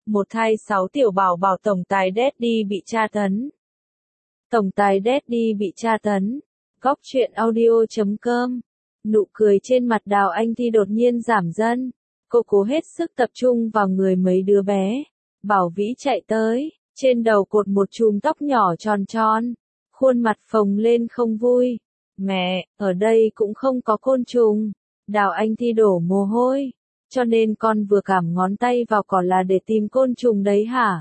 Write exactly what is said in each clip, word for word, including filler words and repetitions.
Một thai sáu tiểu bảo bảo tổng tài Daddy bị tra tấn. Tổng tài Daddy bị tra tấn. Góc truyện audio chấm com. Nụ cười trên mặt Đào Anh Thi đột nhiên giảm dần. Cô cố hết sức tập trung vào người mấy đứa bé. Bảo Vĩ chạy tới, trên đầu cột một chùm tóc nhỏ tròn tròn. Khuôn mặt phồng lên không vui. Mẹ, ở đây cũng không có côn trùng. Đào Anh Thi đổ mồ hôi. Cho nên con vừa cảm ngón tay vào cỏ là để tìm côn trùng đấy hả?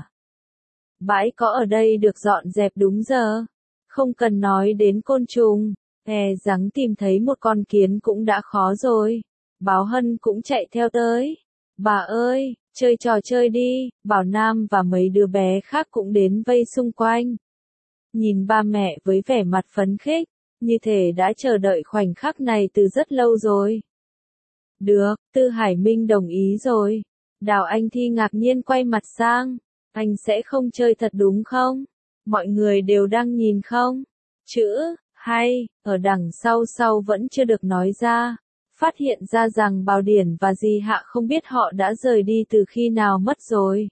Bãi cỏ ở đây được dọn dẹp đúng giờ. Không cần nói đến côn trùng. E rằng tìm thấy một con kiến cũng đã khó rồi. Báo Hân cũng chạy theo tới. Bà ơi, chơi trò chơi đi. Bảo Nam và mấy đứa bé khác cũng đến vây xung quanh. Nhìn ba mẹ với vẻ mặt phấn khích, như thể đã chờ đợi khoảnh khắc này từ rất lâu rồi. Được, Tư Hải Minh đồng ý rồi. Đào Anh Thi ngạc nhiên quay mặt sang. Anh sẽ không chơi thật đúng không? Mọi người đều đang nhìn không? Chữ, hay, ở đằng sau sau vẫn chưa được nói ra. Phát hiện ra rằng Bảo Điển và dì Hạ không biết họ đã rời đi từ khi nào mất rồi.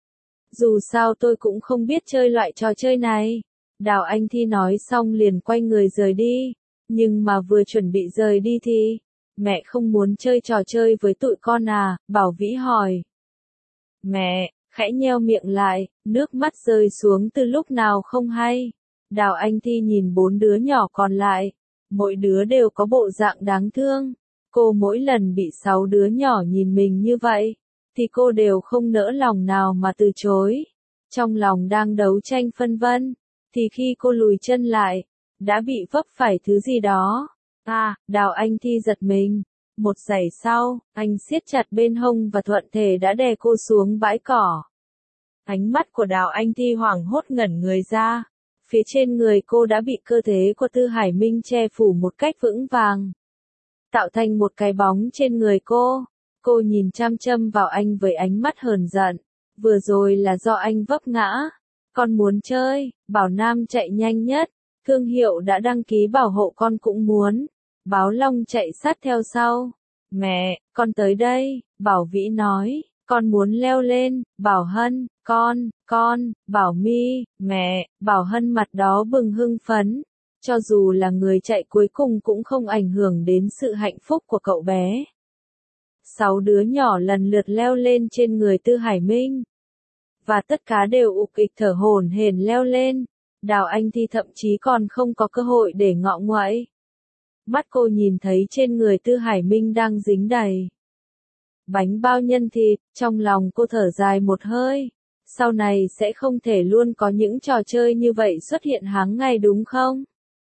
Dù sao tôi cũng không biết chơi loại trò chơi này. Đào Anh Thi nói xong liền quay người rời đi. Nhưng mà vừa chuẩn bị rời đi thì... Mẹ không muốn chơi trò chơi với tụi con à? Bảo Vĩ hỏi. Mẹ, khẽ nheo miệng lại, nước mắt rơi xuống từ lúc nào không hay. Đào Anh Thi nhìn bốn đứa nhỏ còn lại. Mỗi đứa đều có bộ dạng đáng thương. Cô mỗi lần bị sáu đứa nhỏ nhìn mình như vậy, thì cô đều không nỡ lòng nào mà từ chối. Trong lòng đang đấu tranh phân vân, thì khi cô lùi chân lại, đã bị vấp phải thứ gì đó. À, Đào Anh Thi giật mình. Một giây sau, anh siết chặt bên hông và thuận thể đã đè cô xuống bãi cỏ. Ánh mắt của Đào Anh Thi hoảng hốt ngẩn người ra. Phía trên người cô đã bị cơ thể của Tư Hải Minh che phủ một cách vững vàng, tạo thành một cái bóng trên người cô. Cô nhìn chăm chăm vào anh với ánh mắt hờn giận. Vừa rồi là do anh vấp ngã. Con muốn chơi. Bảo Nam chạy nhanh nhất. Thương hiệu đã đăng ký bảo hộ con cũng muốn. Báo Long chạy sát theo sau. Mẹ, con tới đây. Bảo Vĩ nói. Con muốn leo lên. Bảo Hân, con, con. Bảo My, mẹ. Bảo Hân mặt đó bừng hưng phấn. Cho dù là người chạy cuối cùng cũng không ảnh hưởng đến sự hạnh phúc của cậu bé. Sáu đứa nhỏ lần lượt leo lên trên người Tư Hải Minh. Và tất cả đều ục ịch thở hổn hển leo lên. Đào Anh Thi thậm chí còn không có cơ hội để ngọ nguậy. Mắt cô nhìn thấy trên người Tư Hải Minh đang dính đầy bánh bao nhân thịt, trong lòng cô thở dài một hơi. Sau này sẽ không thể luôn có những trò chơi như vậy xuất hiện hàng ngày đúng không?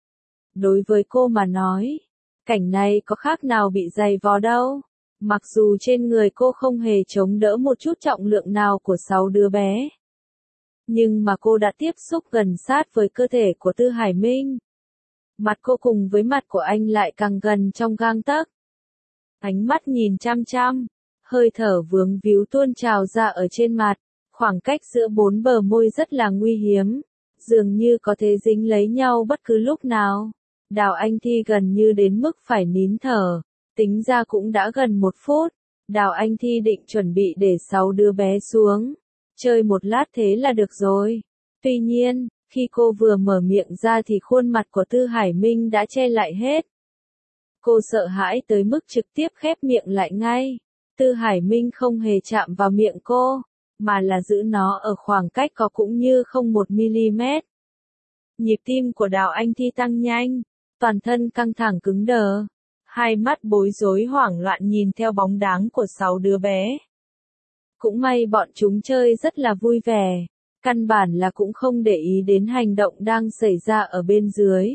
Đối với cô mà nói, cảnh này có khác nào bị giày vò đâu. Mặc dù trên người cô không hề chống đỡ một chút trọng lượng nào của sáu đứa bé. Nhưng mà cô đã tiếp xúc gần sát với cơ thể của Tư Hải Minh. Mặt cô cùng với mặt của anh lại càng gần trong gang tấc. Ánh mắt nhìn chăm chăm, hơi thở vướng víu tuôn trào ra ở trên mặt. Khoảng cách giữa bốn bờ môi rất là nguy hiếm. Dường như có thể dính lấy nhau bất cứ lúc nào. Đào Anh Thi gần như đến mức phải nín thở. Tính ra cũng đã gần một phút. Đào Anh Thi định chuẩn bị để sáu đứa bé xuống. Chơi một lát thế là được rồi. Tuy nhiên, khi cô vừa mở miệng ra thì khuôn mặt của Tư Hải Minh đã che lại hết. Cô sợ hãi tới mức trực tiếp khép miệng lại ngay. Tư Hải Minh không hề chạm vào miệng cô, mà là giữ nó ở khoảng cách có cũng như không một mi-li-mét. Nhịp tim của Đào Anh Thi tăng nhanh, toàn thân căng thẳng cứng đờ. Hai mắt bối rối hoảng loạn nhìn theo bóng dáng của sáu đứa bé. Cũng may bọn chúng chơi rất là vui vẻ. Căn bản là cũng không để ý đến hành động đang xảy ra ở bên dưới.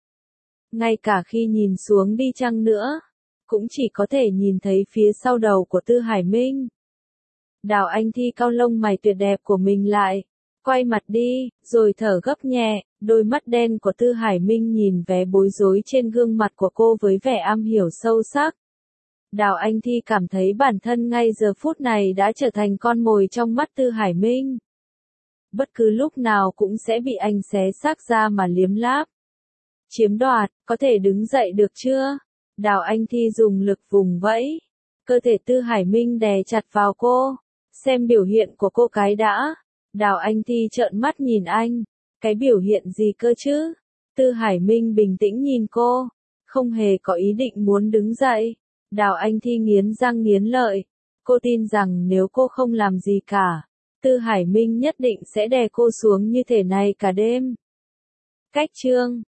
Ngay cả khi nhìn xuống đi chăng nữa, cũng chỉ có thể nhìn thấy phía sau đầu của Tư Hải Minh. Đào Anh Thi cau lông mày tuyệt đẹp của mình lại, quay mặt đi, rồi thở gấp nhẹ. Đôi mắt đen của Tư Hải Minh nhìn vẻ bối rối trên gương mặt của cô với vẻ am hiểu sâu sắc. Đào Anh Thi cảm thấy bản thân ngay giờ phút này đã trở thành con mồi trong mắt Tư Hải Minh. Bất cứ lúc nào cũng sẽ bị anh xé xác ra mà liếm láp. Chiếm đoạt, có thể đứng dậy được chưa? Đào Anh Thi dùng lực vùng vẫy. Cơ thể Tư Hải Minh đè chặt vào cô. Xem biểu hiện của cô cái đã. Đào Anh Thi trợn mắt nhìn anh. Cái biểu hiện gì cơ chứ? Tư Hải Minh bình tĩnh nhìn cô. Không hề có ý định muốn đứng dậy. Đào Anh Thi nghiến răng nghiến lợi. Cô tin rằng nếu cô không làm gì cả, Tư Hải Minh nhất định sẽ đè cô xuống như thế này cả đêm. Cách chương